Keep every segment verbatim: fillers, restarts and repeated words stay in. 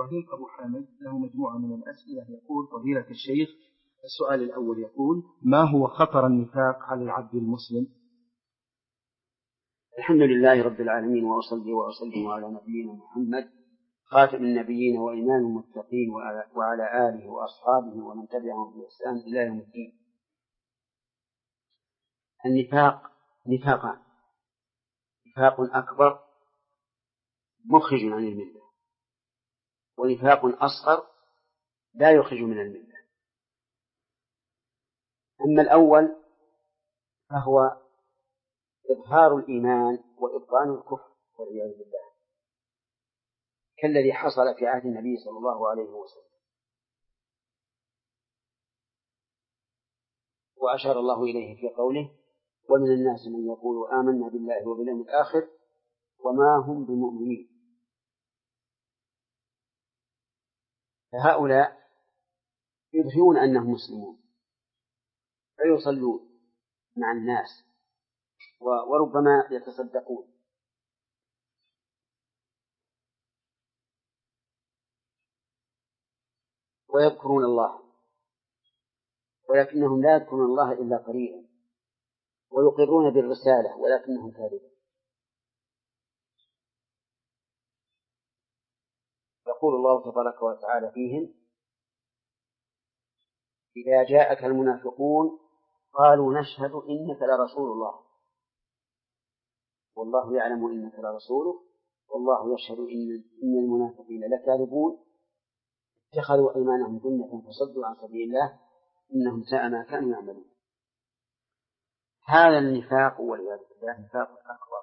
إبراهيم أبو حامد له مجموعة من الأسئلة. يقول فضيلة الشيخ، السؤال الأول يقول: ما هو خطر النفاق على العبد المسلم؟ الحمد لله رب العالمين، وأصلي وأسلم على نبينا محمد خاتم النبيين وإمام المتقين وعلى آله وأصحابه ومن تبعهم بإحسان إلى يوم الدين. النفاق نفاقان: نفاق أكبر مخرج عن الملة، ونفاق أصغر لا يخرج من الملة. أما الأول فهو إظهار الإيمان وإبطان الكفر والعياذ بالله، كالذي حصل في عهد النبي صلى الله عليه وسلم، وأشار الله إليه في قوله: ومن الناس من يقول آمنا بالله وباليوم الآخر وما هم بمؤمنين. فهؤلاء يظهرون أنهم مسلمون فيصلون مع الناس وربما يتصدقون، ويذكرون الله، ولكنهم لا يذكرون الله إلا قليلا، ويقرون بالرسالة ولكنهم كاذبون. يقول الله تبارك وتعالى فيهم: إذا جاءك المنافقون قالوا نشهد إنك لرسول الله والله يعلم إنك لرسوله والله يشهد إن, إن المنافقين لكاذبون اتخذوا أيمانهم جنة فصدوا عن سبيل الله إنهم ساء ما كانوا يعملون. هذا النفاق والعياذ بالله نفاق أكبر،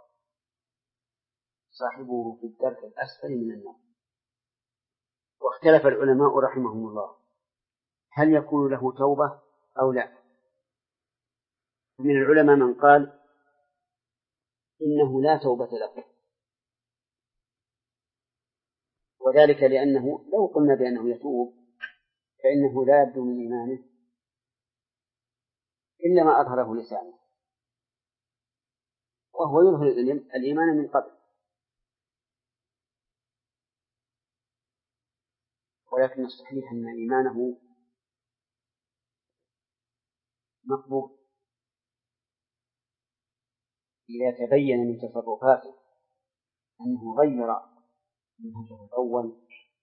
صاحبه في الدرك الأسفل من النار. واختلف العلماء رحمهم الله هل يكون له توبة أو لا. من العلماء من قال إنه لا توبة له، وذلك لأنه لو قلنا بأنه يتوب فإنه لا يبدو من إيمانه إلا ما أظهره لسانه، وهو يظهر الإيمان من قبل، ولكن الصحيح أن إيمانه مقبول إذا تبين من تصرفاته أنه غير منهجه الأول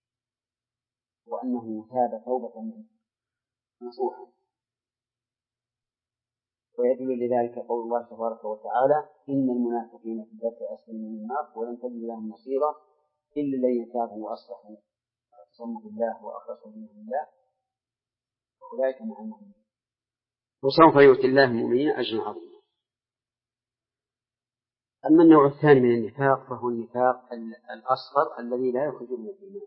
وأنه تاب توبة نصوحا. ويدل لذلك قول الله تبارك وتعالى: إن المنافقين في الدرك الأسفل من النار ولن تجد لهم نصيرا إلا الذين تابوا وأصلحوا واعتصموا بالله وأخلصوا دينهم لله وأولئك مع المؤمنين وسوف يؤتي الله المؤمنين أجرا عظيما. أما النوع الثاني من النفاق فهو النفاق الأصغر الذي لا يخرج من الإيمان،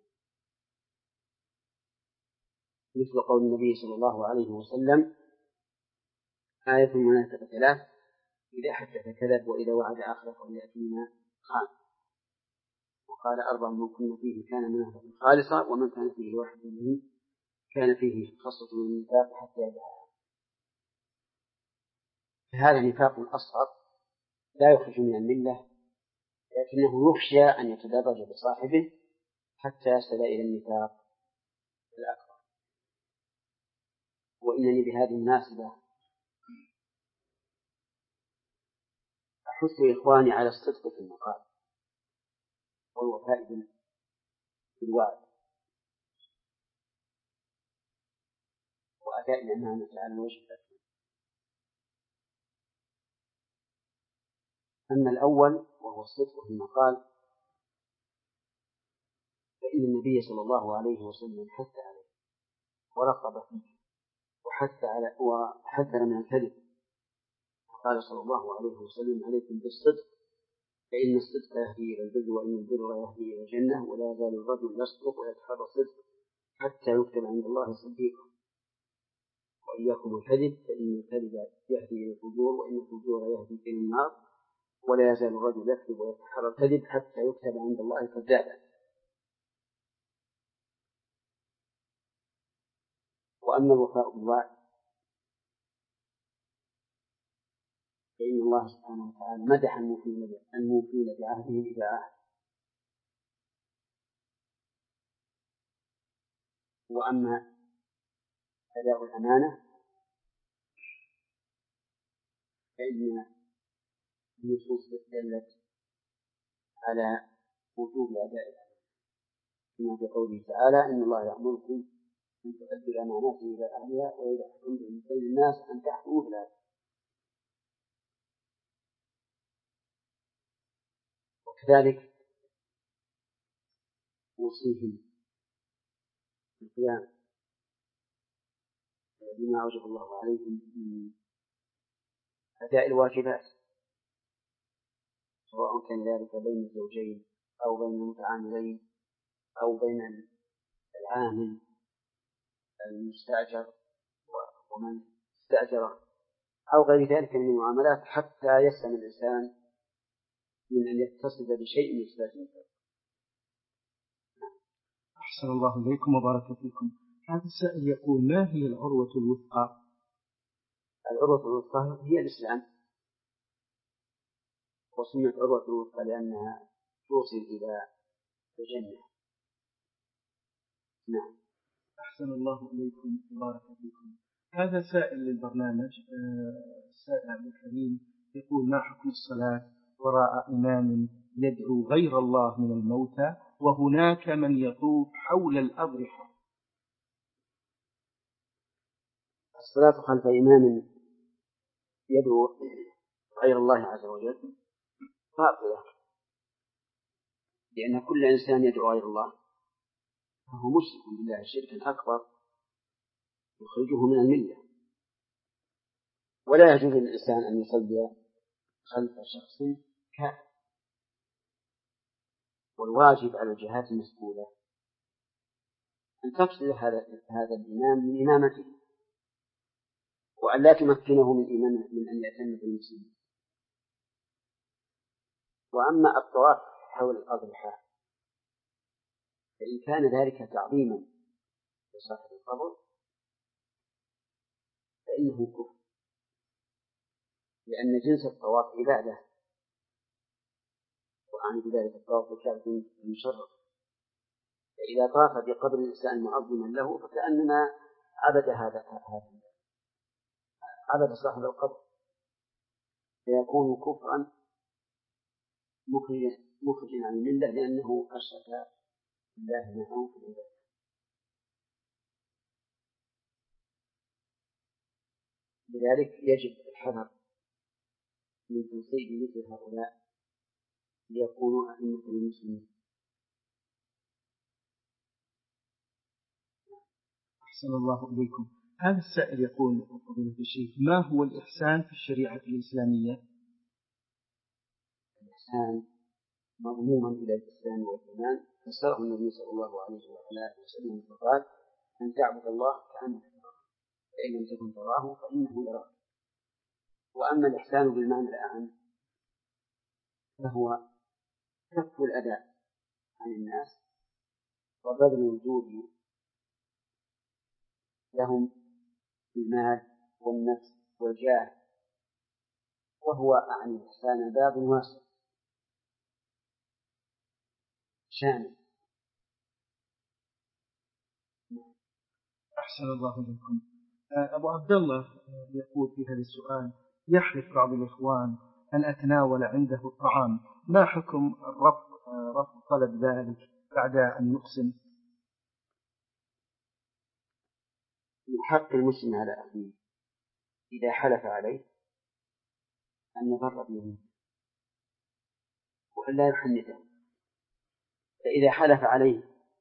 مثل قول النبي صلى الله عليه وسلم: آية المنافق ثلاث: إذا حدث كذب وإذا وعد أخلف وإذا أتمنى خان. وقال: أربع من كن فيه كان منافقا خالصا ومن كان فيه واحد منهم كان فيه خصلة من النفاق حتى يدعها. فهذا نفاق أصغر لا يخرج من الملة، لكنه يخشى أن يتدرج بصاحبه حتى يصل إلى النفاق الأكبر. وإنني بهذه المناسبة أحث إخواني على الصدق في المقال والوفاء بالوعد وأداء الأمانة على الوجه الأكمل. أما الأول وهو الصدق في المقال فإن النبي صلى الله عليه وسلم حث عليه ورغب فيه وحث على وحذر من الكذب. قال صلى الله عليه وسلم: عليكم بالصدق فإن الصدق يهدي إلى البر وإن البر يهدي إلى الجنة ولا يزال الرجل يصدق ويتحرى الصدق حتى يكتب عند الله صديقا. وإياكم الكذب فإن الكذب يهدي إلى الفجور وإن الفجور يهدي إلى النار ولا يزال الرجل يكذب ويتحرى الكذب حتى يكتب عند الله كذابا. وأما الوفاء بالوعد فإن الله سبحانه وتعالى مدح الموفين بعهدهم إذا عهد، وأما أداء الأمانة فإن النصوص دلت على وجوب أداء الأمانة، كما في قوله تعالى: إن الله يأمركم أن تؤدوا الأمانات إلى أهلها وإذا حكمتم بين الناس أن تحكموا بالعدل. وكذلك يوصيهم بالقيام بما أوجب الله عليهم من أداء الواجبات، سواء كان ذلك بين الزوجين أو بين المتعاملين أو بين العامل المستأجر ومن استأجره أو غير ذلك من المعاملات، حتى يسلم الإنسان من أن يتصل بشيء من صفاته. أحسن الله إليكم وبارك فيكم. هذا السائل يقول: ما هي العروة الوثقى؟ العروة الوثقى هي الإسلام، وسميت عروة الوثقى لأنها توصل إلى الجنة. نعم. أحسن الله إليكم وبارك فيكم. هذا سائل للبرنامج، السائل عبد الكريم يقول: ما حكم الصلاة وراء إمام يدعو غير الله من الموتى وهناك من يطوف حول الأضرحة؟ الصلاة خلف إمام يدعو غير الله عز وجل باطلة، لأن كل إنسان يدعو غير الله فهو مشرك بالله شركا أكبر يخرجه من الملة، ولا يجوز للإنسان أن يصلي خلف شخص كافر. والواجب على الجهات المسؤولة أن تفصل هذا هذا الإمام من إمامته، وأن لا تمكنه من إمامه من أن يأتم بالمسلمين. وأما الطواف حول الأضرحة فإن كان ذلك تعظيما لصاحب القبر فإنه كفر، لأن جنس الطواف عبادة، وأعني بذلك الطواف بالكعبة المشرف، فإذا طاف بقبر الإنسان معظما له فكأنما عبد هذا هذا عبد صاحب القبر، فيكون كفرا مخرجا عن الملة، لأنه أشرك بالله معه في العبادة. لذلك يجب الحذر من تنصيب مثل هؤلاء ليكونوا أئمة المسلمين. أحسن الله إليكم. هذا السائل يقول: فضيلة الشيخ، ما هو الإحسان في الشريعة الإسلامية؟ الإحسان مضموما إلى الإسلام والإيمان، فسره النبي صلى الله عليه وعلى وسلم فقال: أن تعبد الله كأنك تراه فإن لم تكن تراه فإنه يراك. وأما الإحسان بالمعنى الأعم فهو كف الأذى عن الناس وبذل الوجود لهم بالمال والنفس والجاه، وهو أعني الإحسان باب واسع شامل. أحسن الله إليكم. أبو عبد الله يقول في هذا السؤال: يحلف بعض الإخوان أن أتناول عنده الطعام، ما حكم رفض رفض طلب ذلك بعد أن يقسم؟ من حق المسلم على أخيه إذا حلف عليه أن يبر بيمينه وأن لا يحنثه. فإذا حلف عليه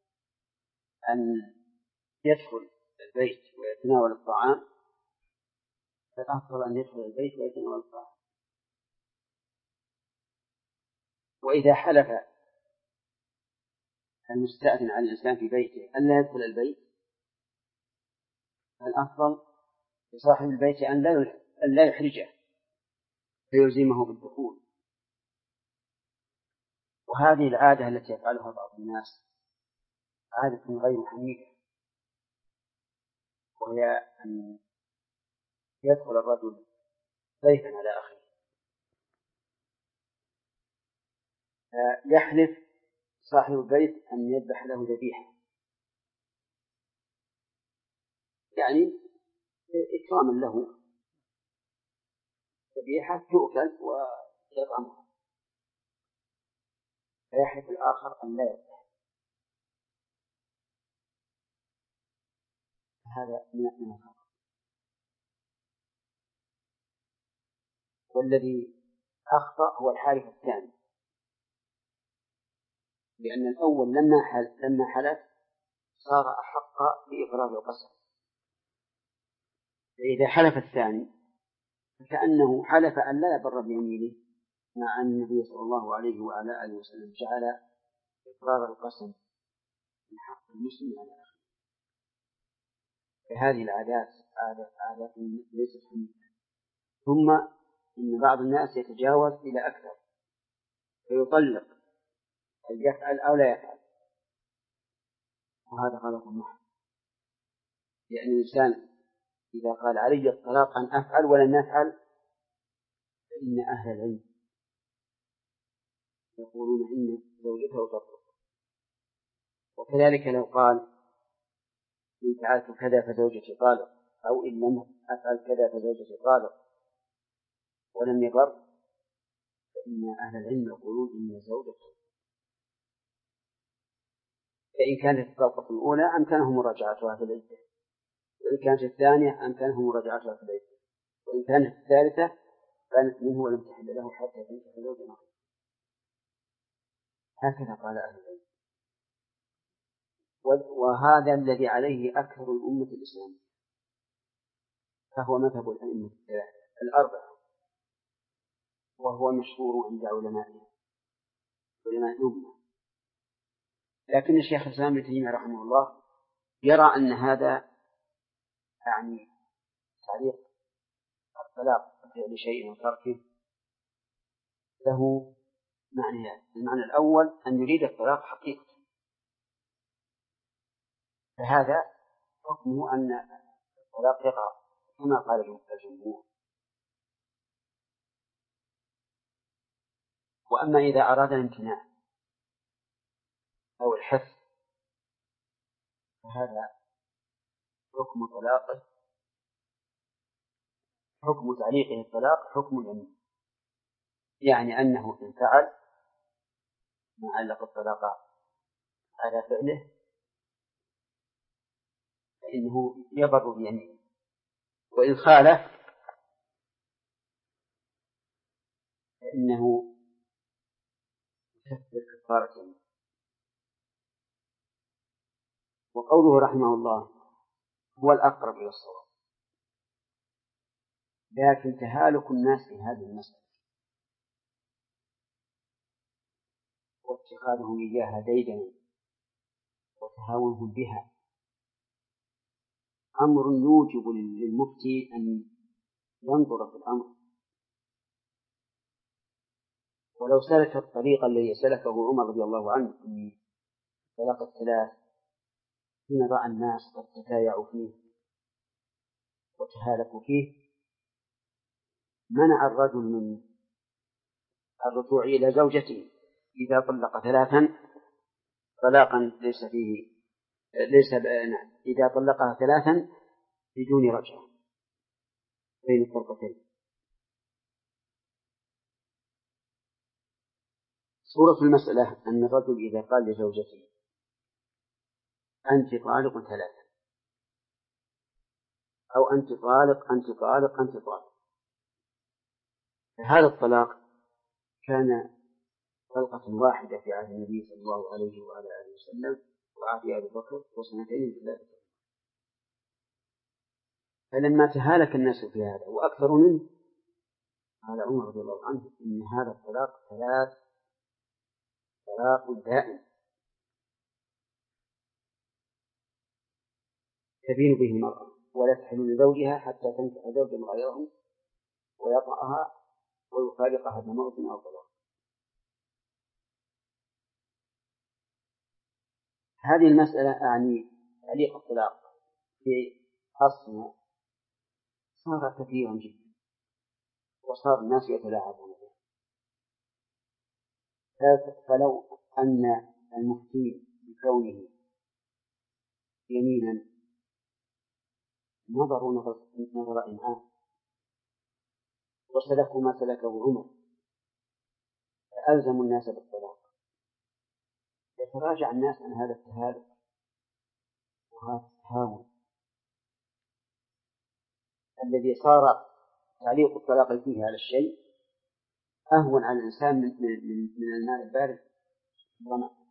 أن يدخل البيت ويتناول الطعام فالأفضل أن يدخل البيت ويتناول الطعام. وإذا حلف المستأذن على الإنسان في بيته أن لا يدخل البيت فالأفضل لصاحب البيت أن لا يحرجه فيلزمه بالدخول. وهذه العادة التي يفعلها بعض الناس عادة غير حميدة، وهي أن يدخل الرجل ضيفا على أخيه يحلف صاحب البيت أن يذبح له ذبيحة يعني إكراما له، ذبيحة تؤكل ويطعمها، فيحلف الآخر أن لا يذبح. هذا من الخطأ. والذي أخطأ هو الحالف الثاني، لأن الأول لما حلف, لما حلف صار أحق بإبرار القسم، فإذا حلف الثاني فكأنه حلف أن لا يبر بيمينه، مع أن النبي صلى الله عليه وعلى آله وسلم جعل إبرار القسم من حق المسلم على أخيه. فهذه العادات عادات عادات ليست حميدة. ثم إن بعض الناس يتجاوز إلى أكثر فيطلق أن يفعل أو لا يفعل، وهذا غلط محض. لأن الإنسان إذا قال علي الطلاق أن أفعل ولن يفعل فإن أهل العلم يقولون إن زوجته تطلق. وكذلك لو قال إن فعلت كذا فزوجتي طالق، أو إن لم أفعل كذا فزوجتي طالق ولم يبر، فإن أهل العلم يقولون إن زوجته، فإن كانت الطلقة الأولى أمكنه مراجعتها في العدة، وإن كانت الثانية أمكنه مراجعتها في العدة، وإن كانت الثالثة كانت منه ولم تحل له حتى تنكح زوجا آخر. هكذا قال أهل العلم، وهذا الذي عليه أكثر الأمة الإسلامية، فهو مذهب الأئمة الأربعة، وهو مشهور عند علمائنا علماء الأمة. لكن الشيخ الإسلام ابن تيمية رحمه الله يرى أن هذا يعني تعليق الطلاق بفعل شيء وتركه له معنيان. المعنى الأول أن يريد الطلاق حقيقة، فهذا حكمه أن الطلاق يقع كما قال الجمهور. وأما إذا أراد الامتناع أو الحث فهذا حكم طلاقه حكم تعليقه الطلاق حكم اليمين، يعني أنه إن فعل ما علق الطلاق على فعله فإنه يبر بيمينه، وإن خالف فإنه يكفر كفارة يمين. وقوله رحمه الله هو الأقرب إلى الصواب، لكن تهالك الناس في هذه المسألة واتخاذهم إياها ديدنا وتهاونهم بها أمر يوجب للمفتي أن ينظر في الأمر. ولو سلك الطريق الذي سلكه عمر رضي الله عنه في طلاق الثلاث حين رأى الناس قد تتايعوا فيه وتهالكوا فيه، منع الرجل من الرجوع إلى زوجته إذا طلق ثلاثا طلاقا ليس فيه ليس بأنا إذا طلقها ثلاثا بدون رجعة بين الطلقتين. صورة المسألة أن الرجل إذا قال لزوجته أنت طالق ثلاثا، أو أنت طالق أنت طالق أنت طالق، فهذا الطلاق كان طلقة واحدة في عهد النبي صلى الله عليه وعلى آله وسلم وعهد أبي بكر وسنتين ثلاثة. فلما تهالك الناس في هذا وأكثر منه قال عمر رضي الله عنه إن هذا الطلاق ثلاث طلاق دائم تبين به المرأة ولا تحل لزوجها حتى تنكح زوجا غيره ويطأها ويفارقها بموت أو طلاق. هذه المسألة أعني تعليق الطلاق في أصلنا صار كثيرا جدا وصار الناس يتلاعبون به. فلو أن المفتي بكونه يمينا نظروا نظر, نظر إمعان وسلكوا ما سلكه عمر فألزموا الناس بالطلاق. يتراجع الناس عن هذا التهالك وهذا التهاون الذي صار تعليق الطلاق فيه على الشيء أهون على الإنسان من, من, من الماء البارد والماء.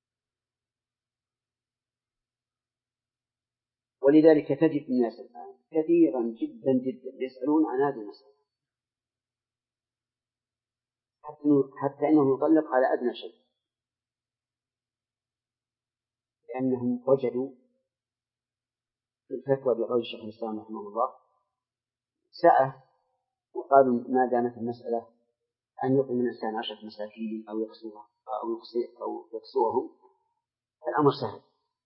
ولذلك تجد الناس الآن كثيرا جدا جدا يسألون عن هذه المسألة حتى أنه يطلق على أدنى شيء، لأنهم وجدوا في الفتوى بقول الشيخ الإسلام رحمه الله سعة، وقالوا ما دامت المسألة أن يطعم الإنسان عشرة مساكين أو يقسوها أو يقسي أو يقسوهم الأمر سهل.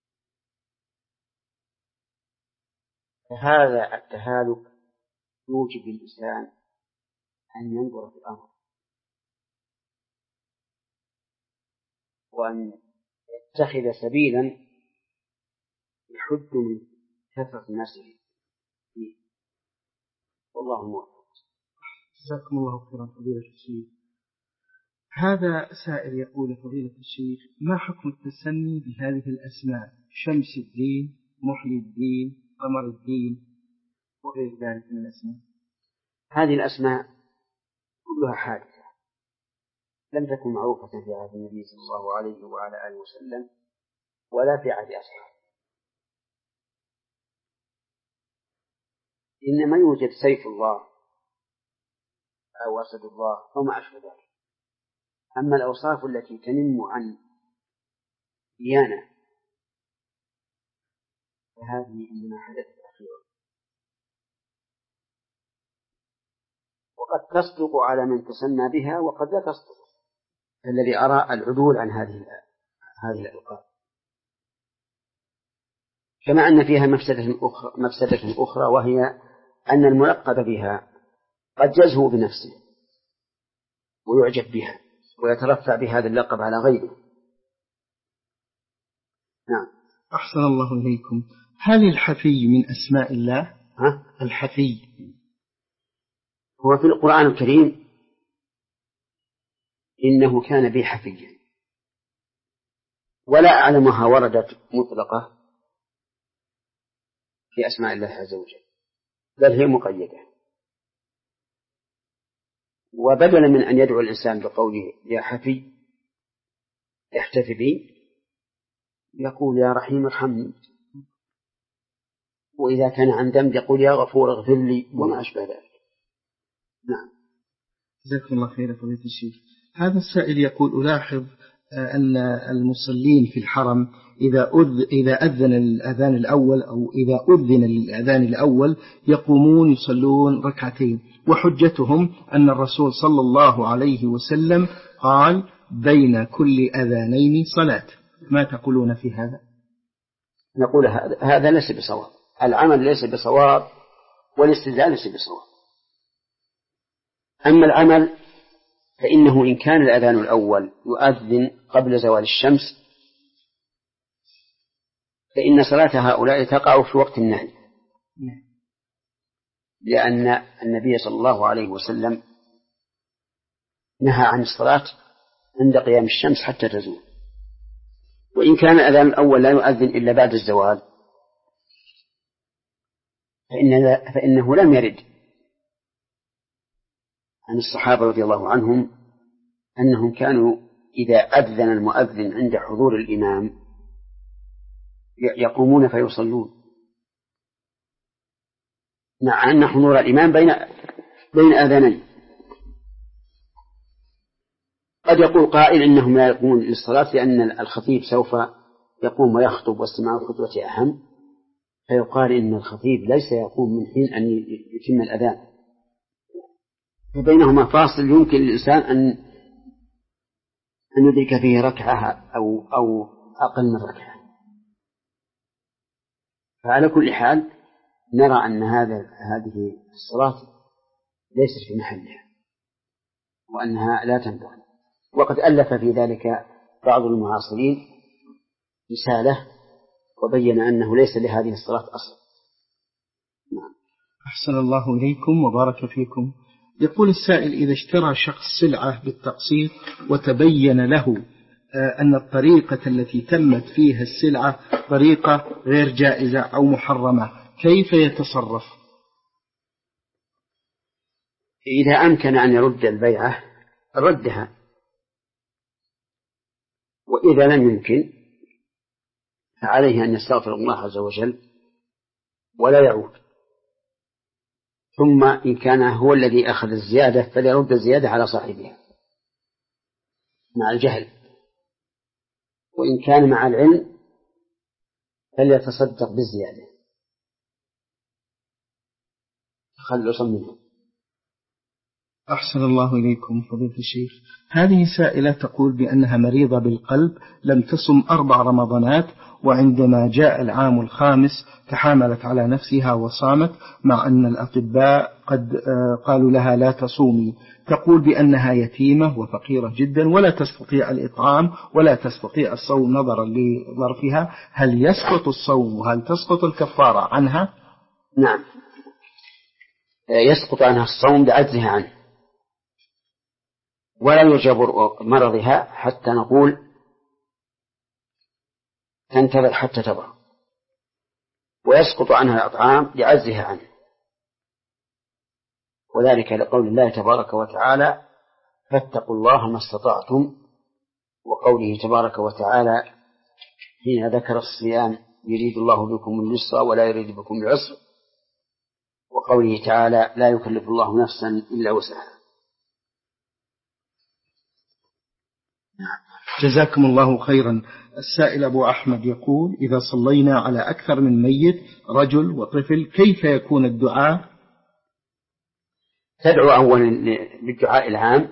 فهذا التهالك يوجب الإنسان أن ينظر في الأمر وأن يتخذ سبيلا يحد من كثرة الناس فيه. والله موفق. جزاكم الله خيرا فضيلة الشيخ. هذا سائل يقول فضيلة الشيخ ما حكم التسمي بهذه الأسماء شمس الدين، محيي الدين، قمر الدين وغير ذلك من الأسماء؟ هذه الأسماء كلها حادثة لم تكن معروفة في عهد النبي صلى الله عليه وعلى آله وسلم ولا في عهد أصحابه، إنما يوجد سيف الله أو أسد الله أو ما أشبه ذلك. أما الأوصاف التي تنم عن ديانة فهذه إنما حدثت أخيرا، وقد تصدق على من تسمى بها وقد لا تصدق. الذي أرى العدول عن هذه هذه الألقاب، كما أن فيها مفسدة أخرى, مفسدة أخرى وهي أن الملقب بها قد يزهو بنفسه ويعجب بها ويترفع بهذا اللقب على غيره. نعم. أحسن الله إليكم. هل الحفي من أسماء الله؟ ها؟ الحفي هو في القرآن الكريم إنه كان بي حفيا، ولا أعلمها وردت مطلقة في أسماء الله عز وجل، بل هي مقيدة. وبدلا من أن يدعو الإنسان بقوله يا حفي احتفي بي يقول يا رحيم ارحمني، وإذا كان عن ذنب يقول يا غفور اغفر لي وما أشبه ذلك. نعم. جزاكم الله خيرا فضيلة الشيخ. هذا السائل يقول ألاحظ أن المصلين في الحرم إذا إذا أذن الأذان الأول أو إذا أذن للأذان الأول يقومون يصلون ركعتين، وحجتهم أن الرسول صلى الله عليه وسلم قال بين كل أذانين صلاة. ما تقولون في هذا؟ نقول هذا ليس بصواب، العمل ليس بصواب والاستدلال ليس بصواب. أما العمل فإنه إن كان الأذان الأول يؤذن قبل زوال الشمس فإن صلاة هؤلاء تقع في وقت النهي، لأن النبي صلى الله عليه وسلم نهى عن الصلاة عند قيام الشمس حتى تزول. وإن كان الأذان الأول لا يؤذن إلا بعد الزوال فإن فإنه لم يرد عن الصحابة رضي الله عنهم أنهم كانوا إذا أذن المؤذن عند حضور الإمام يقومون فيصلون، مع أن حضور الإمام بين بين آذانين. قد يقول قائل إنهم لا يقومون للصلاة لأن الخطيب سوف يقوم ويخطب واستماع الخطبة أهم، فيقال إن الخطيب ليس يقوم من حين أن يتم الأذان، وبينهما فاصل يمكن للإنسان أن أن يدرك فيه ركعة أو أو أقل من ركعة. فعلى كل حال نرى أن هذا هذه الصلاة ليست في محلها وأنها لا تنبغي. وقد ألف في ذلك بعض المعاصرين رسالة وبين أنه ليس لهذه الصلاة أصل. أحسن الله إليكم وبارك فيكم. يقول السائل: إذا اشترى شخص سلعة بالتقسيط وتبين له أن الطريقة التي تمت فيها السلعة طريقة غير جائزة أو محرمة، كيف يتصرف؟ إذا أمكن أن يرد البيعة ردها، وإذا لم يمكن فعليه أن يستغفر الله عز وجل ولا يعود، ثم إن كان هو الذي أخذ الزيادة فليرد الزيادة على صاحبها مع الجهل، وإن كان مع العلم فليتصدق بالزيادة تخلصا منه. أحسن الله إليكم فضيلة الشيخ. هذه سائلة تقول بأنها مريضة بالقلب، لم تصم أربع رمضانات، وعندما جاء العام الخامس تحاملت على نفسها وصامت، مع أن الأطباء قد قالوا لها لا تصومي. تقول بأنها يتيمة وفقيرة جدا ولا تستطيع الإطعام ولا تستطيع الصوم نظرا لظرفها، هل يسقط الصوم وهل تسقط الكفارة عنها؟ نعم، يسقط عنها الصوم بعجزها عنه، ولا يجبر مرضها حتى نقول تنتظر حتى تبرأ، ويسقط عنها الأطعام لعجزها عنه، وذلك لقول الله تبارك وتعالى: فاتقوا الله ما استطعتم، وقوله تبارك وتعالى حين ذكر الصيام: يريد الله بكم اليسر ولا يريد بكم العسر، وقوله تعالى: لا يكلف الله نفسا إلا وسعها. جزاكم الله خيرا. السائل أبو أحمد يقول: إذا صلينا على أكثر من ميت رجل وطفل كيف يكون الدعاء؟ تدعو أولا بالدعاء العام،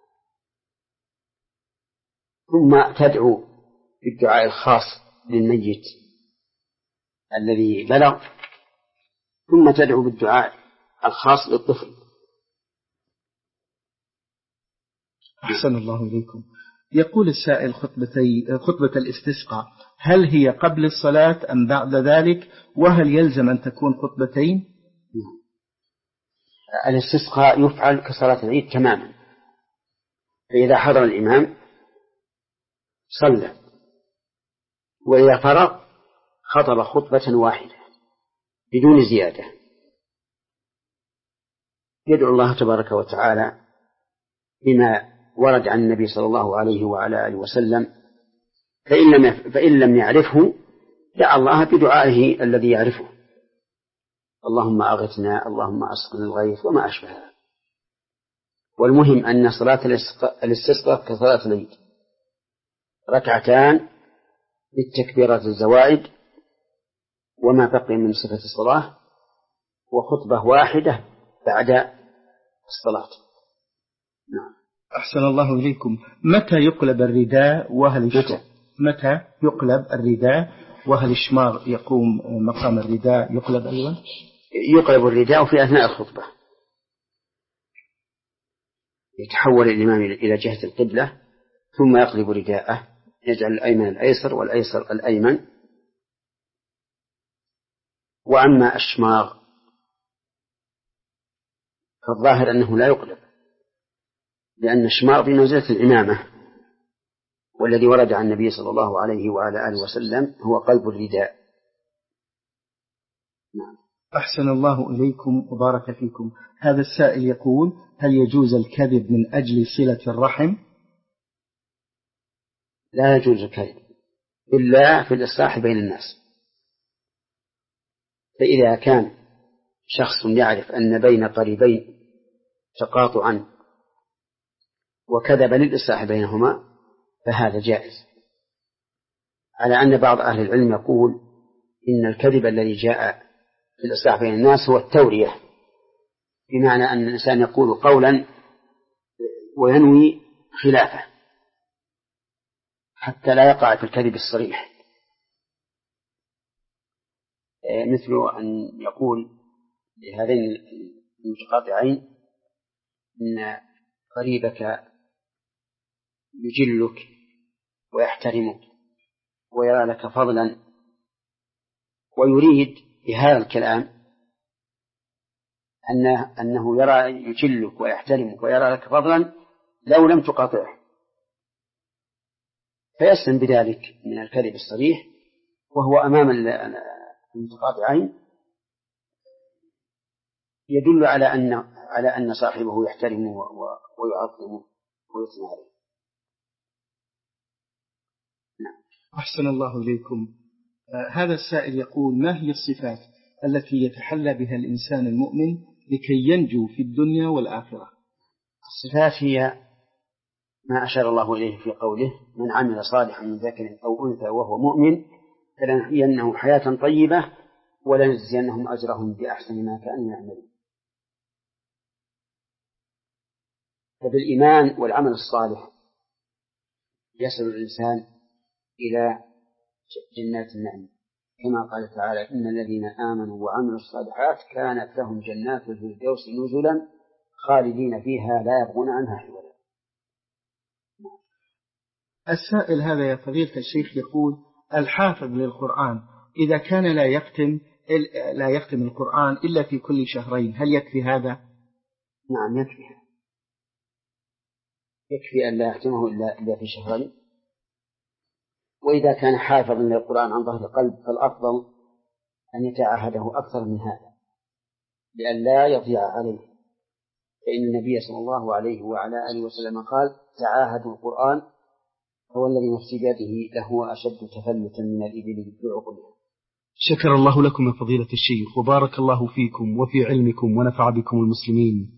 ثم تدعو بالدعاء الخاص للميت الذي بلغ، ثم تدعو بالدعاء الخاص للطفل. أحسن الله إليكم. يقول السائل: خطبتي خطبة الاستسقاء هل هي قبل الصلاة أم بعد ذلك؟ وهل يلزم أن تكون خطبتين؟ الاستسقاء يفعل كصلاة العيد تماما، فإذا حضر الإمام صلى، وإذا فرغ خطب خطبة واحدة بدون زيادة، يدعو الله تبارك وتعالى بما ورد عن النبي صلى الله عليه وعلى آله وسلم، فإن لم فإن لم يعرفه دعا الله بدعائه الذي يعرفه: اللهم أغثنا، اللهم أسقنا الغيث، وما أشبهها. والمهم أن صلاة الاستسقاء كصلاة العيد، ركعتان بالتكبيرات الزوائد وما بقي من صفة الصلاة، وخطبة واحدة بعد الصلاة. نعم. أحسن الله إليكم. متى يقلب الرداء وهل متى؟ متى يقلب الرداء وهل الشماغ يقوم مقام الرداء يقلب أيضا؟ يقلب الرداء في أثناء الخطبة، يتحول الإمام إلى جهة القبلة ثم يقلب رداءه، يجعل الأيمن الأيسر والأيسر الأيمن. وأما الشماغ فالظاهر أنه لا يقلب، لأن الشماغ بمنزلة الإمامة، والذي ورد عن النبي صلى الله عليه وعلى آله وسلم هو قلب الرداء. نعم. أحسن الله إليكم وبارك فيكم. هذا السائل يقول: هل يجوز الكذب من أجل صلة الرحم؟ لا يجوز الكذب إلا في الإصلاح بين الناس. فإذا كان شخص يعرف أن بين قريبين تقاطعا وكذب للإصلاح بينهما فهذا جائز، على أن بعض أهل العلم يقول إن الكذب الذي جاء في الإصلاح بين الناس هو التورية، بمعنى أن الإنسان يقول قولا وينوي خلافه حتى لا يقع في الكذب الصريح، مثل أن يقول لهذين المتقاطعين إن قريبك يجلك ويحترمك ويرى لك فضلا، ويريد بهذا الكلام أنه, أنه يرى يجلك ويحترمك ويرى لك فضلا لو لم تقاطعه، فيسلم بذلك من الكذب الصريح، وهو أمام المتقاطعين يدل على أن على أن صاحبه يحترمه ويعظمه ويثني عليه. نعم. أحسن الله إليكم. آه هذا السائل يقول: ما هي الصفات التي يتحلى بها الإنسان المؤمن لكي ينجو في الدنيا والآخرة؟ الصفات هي ما أشار الله إليه في قوله: من عمل صالحا من ذكر أو أنثى وهو مؤمن فلنحيينه حياة طيبة ولنجزينهم أجرهم بأحسن ما كانوا يعملون. فبالإيمان والعمل الصالح يصل الإنسان إلى جنات النعيم، كما قال تعالى: إن الذين آمنوا وعملوا الصالحات كانت لهم جنات الفردوس نزلا خالدين فيها لا يبغون عنها حولا. السائل هذا يا فضيلة الشيخ يقول: الحافظ للقرآن إذا كان لا يختم لا يختم القرآن إلا في كل شهرين، هل يكفي هذا؟ نعم يكفي، يكفي أن لا يختمه إلا في شهرين. وإذا كان حافظا للقرآن عن ظهر القلب فالأفضل أن يتعاهده أكثر من هذا لئلا يضيع عليه، فإن النبي صلى الله عليه وعلى آله وسلم قال: تعاهدوا القرآن هو الذي نفسي بيده لهو أشد تفلتا من الإبل في عقلها. شكر الله لكم يا فضيلة الشيخ، وبارك الله فيكم وفي علمكم ونفع بكم المسلمين.